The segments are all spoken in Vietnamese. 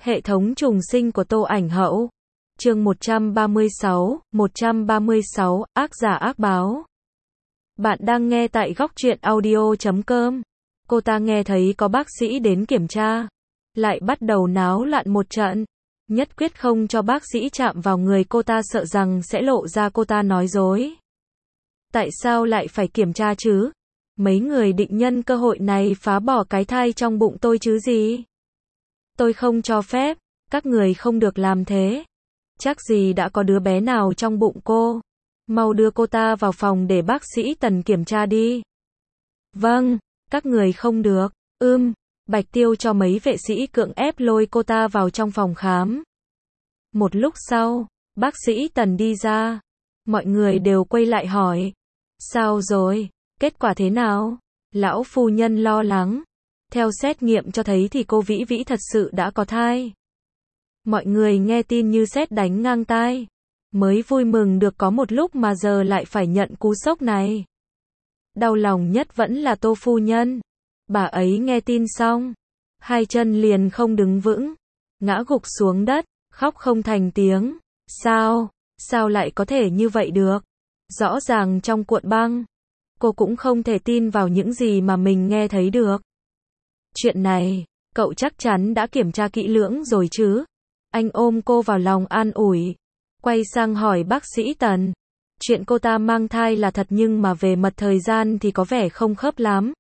Hệ thống trùng sinh của Tô Ảnh Hậu. Chương 136, ác giả ác báo. Bạn đang nghe tại góc truyện audio.com. Cô ta nghe thấy có bác sĩ đến kiểm tra, lại bắt đầu náo loạn một trận, nhất quyết không cho bác sĩ chạm vào người cô ta, sợ rằng sẽ lộ ra cô ta nói dối. Tại sao lại phải kiểm tra chứ? Mấy người định nhân cơ hội này phá bỏ cái thai trong bụng tôi chứ gì? Tôi không cho phép, các người không được làm thế. Chắc gì đã có đứa bé nào trong bụng cô. Mau đưa cô ta vào phòng để bác sĩ Tần kiểm tra đi. Vâng, các người không được. Bạch Tiêu cho mấy vệ sĩ cưỡng ép lôi cô ta vào trong phòng khám. Một lúc sau, bác sĩ Tần đi ra. Mọi người đều quay lại hỏi. Sao rồi? Kết quả thế nào? Lão phu nhân lo lắng. Theo xét nghiệm cho thấy thì cô Vĩ Vĩ thật sự đã có thai. Mọi người nghe tin như sét đánh ngang tai. Mới vui mừng được có một lúc mà giờ lại phải nhận cú sốc này. Đau lòng nhất vẫn là Tô phu nhân. Bà ấy nghe tin xong, hai chân liền không đứng vững, ngã gục xuống đất, khóc không thành tiếng. Sao lại có thể như vậy được? Rõ ràng trong cuộn băng. Cô cũng không thể tin vào những gì mà mình nghe thấy được. Chuyện này, cậu chắc chắn đã kiểm tra kỹ lưỡng rồi chứ? Anh ôm cô vào lòng an ủi. Quay sang hỏi bác sĩ Tần. Chuyện cô ta mang thai là thật nhưng mà về mặt thời gian thì có vẻ không khớp lắm.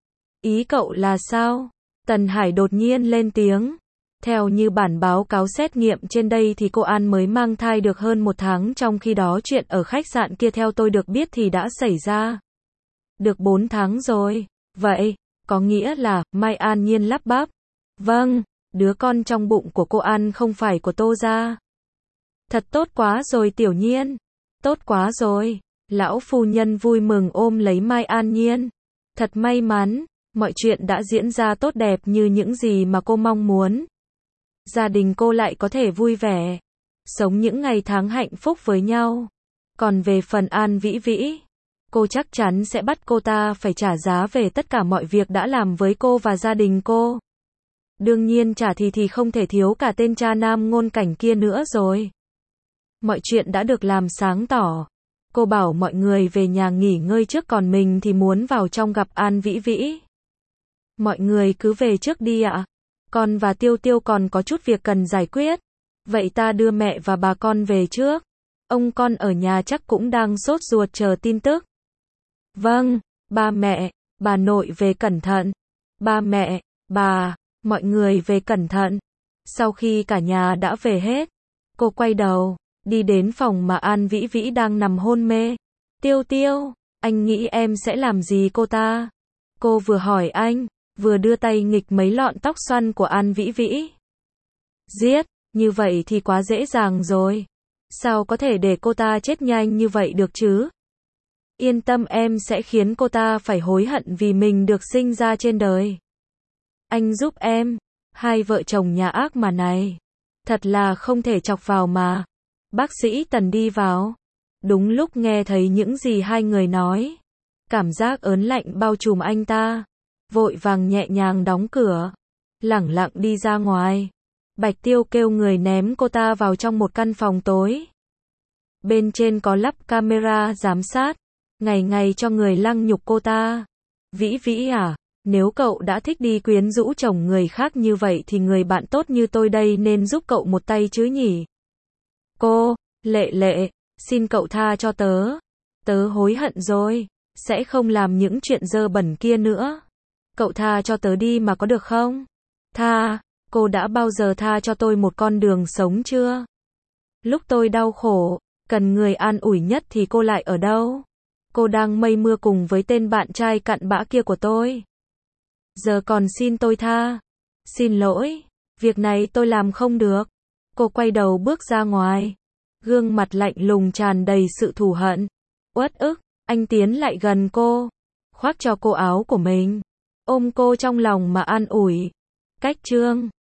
Ý cậu là sao? Tần Hải đột nhiên lên tiếng. Theo như bản báo cáo xét nghiệm trên đây thì cô An mới mang thai được hơn 1 tháng, trong khi đó chuyện ở khách sạn kia theo tôi được biết thì đã xảy ra được 4 tháng rồi. Vậy, có nghĩa là, Mai An Nhiên lắp bắp. Vâng, đứa con trong bụng của cô An không phải của Tô gia. Thật tốt quá rồi Tiểu Nhiên. Tốt quá rồi. Lão phu nhân vui mừng ôm lấy Mai An Nhiên. Thật may mắn, mọi chuyện đã diễn ra tốt đẹp như những gì mà cô mong muốn. Gia đình cô lại có thể vui vẻ, sống những ngày tháng hạnh phúc với nhau. Còn về phần An Vĩ Vĩ, cô chắc chắn sẽ bắt cô ta phải trả giá về tất cả mọi việc đã làm với cô và gia đình cô. Đương nhiên trả thì không thể thiếu cả tên cha nam ngôn cảnh kia nữa rồi. Mọi chuyện đã được làm sáng tỏ. Cô bảo mọi người về nhà nghỉ ngơi trước, còn mình thì muốn vào trong gặp An Vĩ Vĩ. Mọi người cứ về trước đi ạ. Con và Tiêu Tiêu còn có chút việc cần giải quyết. Vậy ta đưa mẹ và bà con về trước. Ông con ở nhà chắc cũng đang sốt ruột chờ tin tức. Vâng, ba mẹ, bà nội về cẩn thận. Ba mẹ, bà, mọi người về cẩn thận. Sau khi cả nhà đã về hết, cô quay đầu, đi đến phòng mà An Vĩ Vĩ đang nằm hôn mê. Tiêu Tiêu, anh nghĩ em sẽ làm gì cô ta? Cô vừa hỏi anh, vừa đưa tay nghịch mấy lọn tóc xoăn của An Vĩ Vĩ. Giết, như vậy thì quá dễ dàng rồi. Sao có thể để cô ta chết nhanh như vậy được chứ? Yên tâm, em sẽ khiến cô ta phải hối hận vì mình được sinh ra trên đời. Anh giúp em. Hai vợ chồng nhà ác mà này, thật là không thể chọc vào mà. Bác sĩ Tần đi vào. Đúng lúc nghe thấy những gì hai người nói. Cảm giác ớn lạnh bao trùm anh ta. Vội vàng nhẹ nhàng đóng cửa. Lẳng lặng đi ra ngoài. Bạch Tiêu kêu người ném cô ta vào trong một căn phòng tối. Bên trên có lắp camera giám sát. Ngày ngày cho người lăng nhục cô ta. Vĩ Vĩ à, nếu cậu đã thích đi quyến rũ chồng người khác như vậy thì người bạn tốt như tôi đây nên giúp cậu một tay chứ nhỉ? Cô, Lệ, xin cậu tha cho tớ. Tớ hối hận rồi, sẽ không làm những chuyện dơ bẩn kia nữa. Cậu tha cho tớ đi mà có được không? Tha, cô đã bao giờ tha cho tôi một con đường sống chưa? Lúc tôi đau khổ, cần người an ủi nhất thì cô lại ở đâu? Cô đang mây mưa cùng với tên bạn trai cặn bã kia của tôi. Giờ còn xin tôi tha. Xin lỗi, việc này tôi làm không được. Cô quay đầu bước ra ngoài. Gương mặt lạnh lùng tràn đầy sự thù hận. Uất ức, anh tiến lại gần cô. Khoác cho cô áo của mình. Ôm cô trong lòng mà an ủi. Cách chương